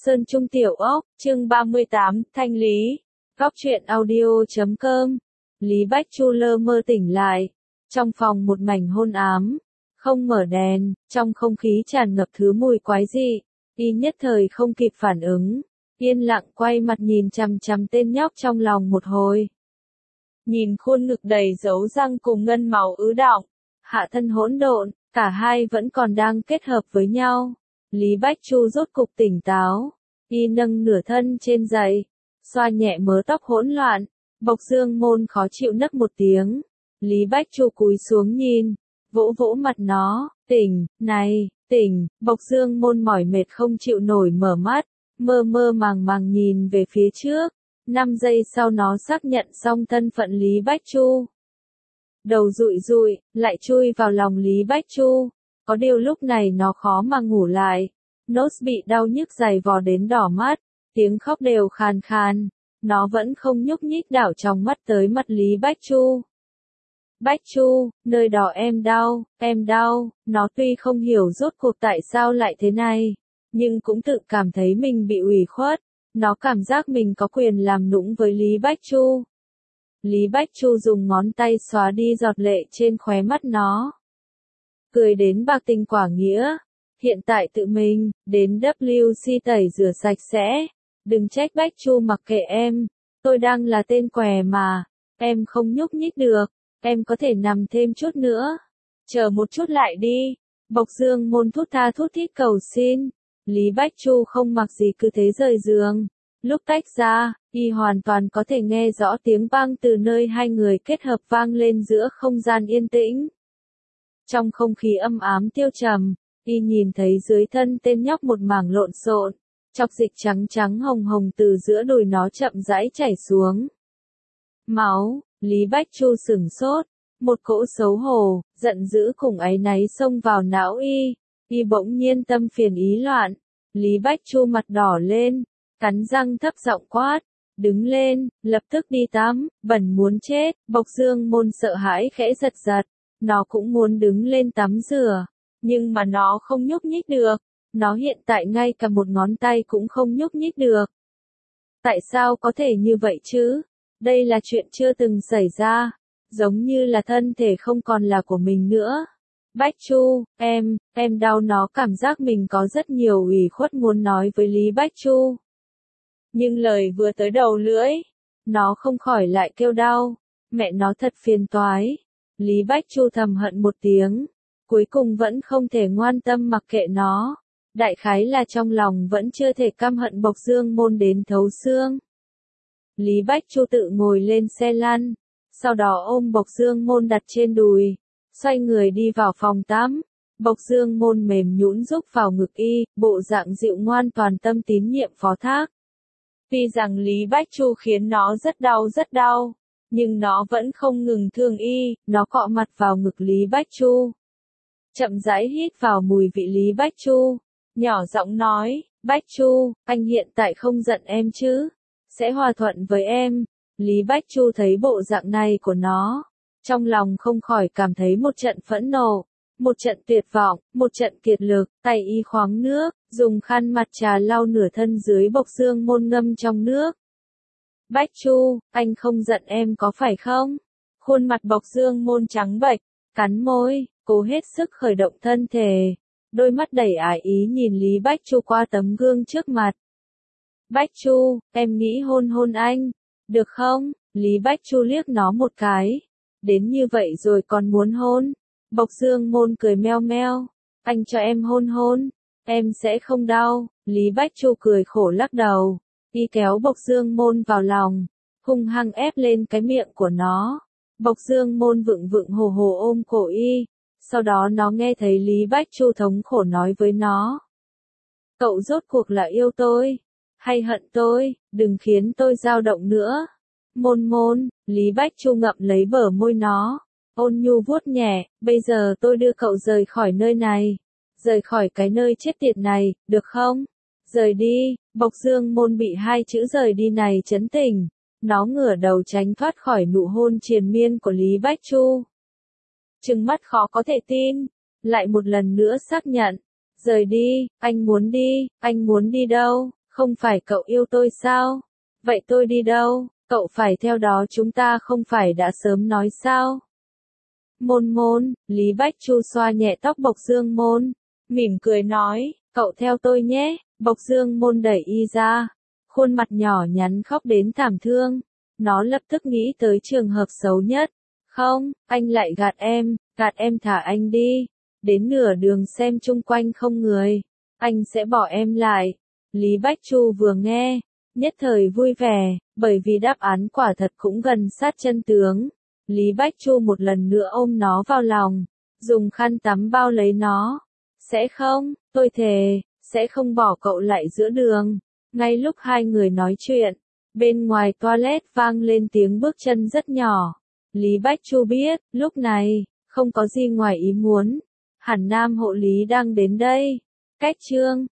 Sơn Trung Tiểu Ốc, chương 38, Thanh Lý. Góc truyện audio.com. Lý Bách Chu lơ mơ tỉnh lại. Trong phòng một mảnh hôn ám. Không mở đèn, trong không khí tràn ngập thứ mùi quái dị. Y nhất thời không kịp phản ứng. Yên lặng quay mặt nhìn chằm chằm tên nhóc trong lòng một hồi. Nhìn khuôn ngực đầy dấu răng cùng ngân máu ứ đọng. Hạ thân hỗn độn, cả hai vẫn còn đang kết hợp với nhau. Lý Bách Chu rốt cục tỉnh táo. Y nâng nửa thân trên giày. Xoa nhẹ mớ tóc hỗn loạn. Bộc Dương Môn khó chịu nấc một tiếng. Lý Bách Chu cúi xuống nhìn. Vỗ vỗ mặt nó. Tỉnh, này, tỉnh. Bộc Dương Môn mỏi mệt không chịu nổi mở mắt. Mơ mơ màng màng nhìn về phía trước. 5 giây sau nó xác nhận xong thân phận Lý Bách Chu. Đầu rụi rụi, lại chui vào lòng Lý Bách Chu. Có điều lúc này nó khó mà ngủ lại. Nốt bị đau nhức dày vò đến đỏ mắt. Tiếng khóc đều khàn khàn. Nó vẫn không nhúc nhích đảo trong mắt tới mặt Lý Bách Chu. Bách Chu, nơi đó em đau. Nó tuy không hiểu rốt cuộc tại sao lại thế này. Nhưng cũng tự cảm thấy mình bị ủy khuất. Nó cảm giác mình có quyền làm nũng với Lý Bách Chu. Lý Bách Chu dùng ngón tay xóa đi giọt lệ trên khóe mắt nó. Cười đến bạc tình quả nghĩa. Hiện tại tự mình, đến WC tẩy rửa sạch sẽ. Đừng trách Bách Chu mặc kệ em. Tôi đang là tên què mà. Em không nhúc nhích được. Em có thể nằm thêm chút nữa. Chờ một chút lại đi. Bộc Dương Môn thút tha thút thít cầu xin. Lý Bách Chu không mặc gì cứ thế rời giường. Lúc tách ra, y hoàn toàn có thể nghe rõ tiếng vang từ nơi hai người kết hợp vang lên giữa không gian yên tĩnh. Trong không khí âm ám tiêu trầm, y nhìn thấy dưới thân tên nhóc một mảng lộn xộn, chọc dịch trắng trắng hồng hồng từ giữa đùi nó chậm rãi chảy xuống. Máu, Lý Bách Chu sửng sốt, một cỗ xấu hổ, giận dữ cùng áy náy xông vào não y bỗng nhiên tâm phiền ý loạn. Lý Bách Chu mặt đỏ lên, cắn răng thấp giọng quát, đứng lên, lập tức đi tắm, bẩn muốn chết. Bộc Dương Môn sợ hãi khẽ giật giật, nó cũng muốn đứng lên tắm rửa, nhưng mà nó không nhúc nhích được, nó hiện tại ngay cả một ngón tay cũng không nhúc nhích được. Tại sao có thể như vậy chứ? Đây là chuyện chưa từng xảy ra, giống như là thân thể không còn là của mình nữa. Bách Chu, em đau. Nó cảm giác mình có rất nhiều ủy khuất muốn nói với Lý Bách Chu. Nhưng lời vừa tới đầu lưỡi, nó không khỏi lại kêu đau. Mẹ nó thật phiền toái. Lý Bách Chu thầm hận một tiếng. Cuối cùng vẫn không thể ngoan tâm mặc kệ nó. Đại khái là trong lòng vẫn chưa thể căm hận Bộc Dương Môn đến thấu xương. Lý Bách Chu tự ngồi lên xe lăn. Sau đó ôm Bộc Dương Môn đặt trên đùi. Xoay người đi vào phòng tắm. Bộc Dương Môn mềm nhũn rúc vào ngực y, bộ dạng dịu ngoan toàn tâm tín nhiệm phó thác. Tuy rằng Lý Bách Chu khiến nó rất đau, nhưng nó vẫn không ngừng thương y, nó cọ mặt vào ngực Lý Bách Chu. Chậm rãi hít vào mùi vị Lý Bách Chu, nhỏ giọng nói, Bách Chu, anh hiện tại không giận em chứ? Sẽ hòa thuận với em. Lý Bách Chu thấy bộ dạng này của nó. Trong lòng không khỏi cảm thấy một trận phẫn nộ, một trận tuyệt vọng, một trận kiệt lực. Tay y khoáng nước, dùng khăn mặt trà lau nửa thân dưới Bộc Dương Môn ngâm trong nước. Bách Chu, anh không giận em có phải không? Khuôn mặt Bộc Dương Môn trắng bệch, cắn môi, cố hết sức khởi động thân thể. Đôi mắt đầy ái ý nhìn Lý Bách Chu qua tấm gương trước mặt. Bách Chu, em nghĩ hôn hôn anh, được không? Lý Bách Chu liếc nó một cái. Đến như vậy rồi còn muốn hôn? Bộc Dương Môn cười meo meo. Anh cho em hôn hôn, em sẽ không đau. Lý Bách Chu cười khổ lắc đầu. Y kéo Bộc Dương Môn vào lòng, hung hăng ép lên cái miệng của nó. Bộc Dương Môn vựng vựng hồ hồ ôm cổ y. Sau đó nó nghe thấy Lý Bách Chu thống khổ nói với nó. Cậu rốt cuộc là yêu tôi, hay hận tôi, đừng khiến tôi dao động nữa. Môn, Lý Bách Chu ngậm lấy bờ môi nó, ôn nhu vuốt nhẹ, bây giờ tôi đưa cậu rời khỏi nơi này, rời khỏi cái nơi chết tiệt này, được không? Rời đi. Bộc Dương Môn bị hai chữ rời đi này chấn tỉnh, nó ngửa đầu tránh thoát khỏi nụ hôn triền miên của Lý Bách Chu. Trừng mắt khó có thể tin, lại một lần nữa xác nhận, rời đi, anh muốn đi đâu? Không phải cậu yêu tôi sao? Vậy tôi đi đâu? Cậu phải theo đó, chúng ta không phải đã sớm nói sao? Môn Môn, Lý Bách Chu xoa nhẹ tóc Bộc Dương Môn, mỉm cười nói, cậu theo tôi nhé. Bộc Dương Môn đẩy y ra, khuôn mặt nhỏ nhắn khóc đến thảm thương. Nó lập tức nghĩ tới trường hợp xấu nhất. Không, anh lại gạt em thả anh đi. Đến nửa đường xem chung quanh không người, anh sẽ bỏ em lại. Lý Bách Chu vừa nghe, nhất thời vui vẻ, bởi vì đáp án quả thật cũng gần sát chân tướng. Lý Bách Chu một lần nữa ôm nó vào lòng, dùng khăn tắm bao lấy nó. Sẽ không, tôi thề, sẽ không bỏ cậu lại giữa đường. Ngay lúc hai người nói chuyện, bên ngoài toilet vang lên tiếng bước chân rất nhỏ. Lý Bách Chu biết, lúc này, không có gì ngoài ý muốn. Hẳn Nam hộ lý đang đến đây. Cách chương